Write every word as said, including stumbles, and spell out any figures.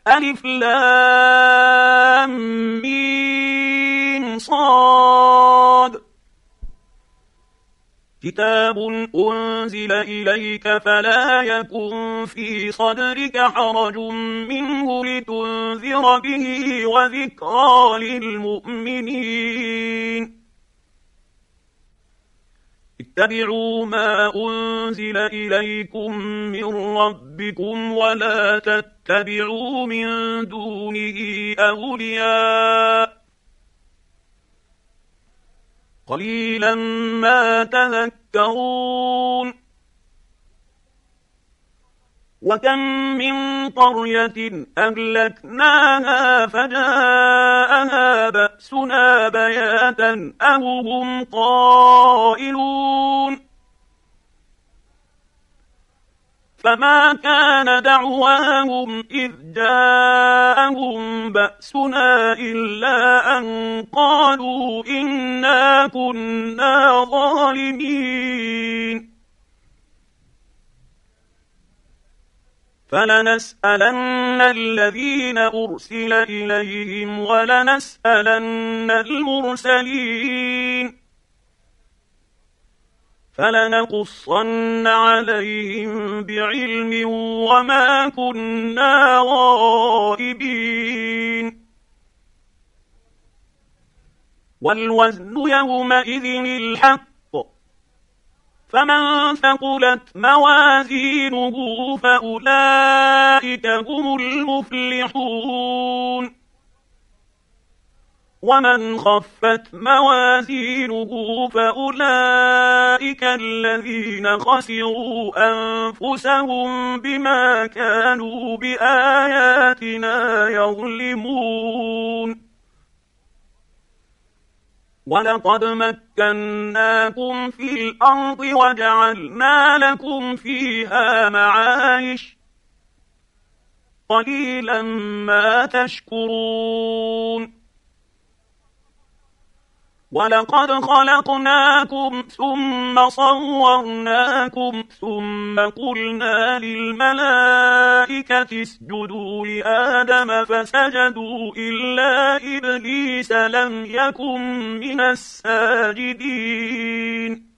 ألف لام ميم صاد كتاب أنزل إليك فلا يكن في صدرك حرج منه لتنذر به وذكرى للمؤمنين اتبعوا ما أنزل إليكم من ربكم ولا تتبعوا من دونه أولياء قليلا ما تذكرون وكم من قرية أهلكناها فجاءها بأسنا بياتا أو هم قائلون فما كان دعواهم إذ جاءهم بأسنا إلا أن قالوا إنا كنا ظالمين فلنسألن الذين أرسل إليهم ولنسألن المرسلين فلنقصن عليهم بعلم وما كنا غائبين والوزن يومئذ الحق فمن ثقلت موازينه فأولئك هم المفلحون ومن خفت موازينه فأولئك الذين خسروا أنفسهم بما كانوا بآياتنا يظلمون ولقد مكناكم في الأرض وجعلنا لكم فيها معايش قليلا ما تشكرون ولقد خلقناكم ثم صورناكم ثم قلنا للملائكة اسجدوا لآدم فسجدوا إلا إبليس لم يكن من الساجدين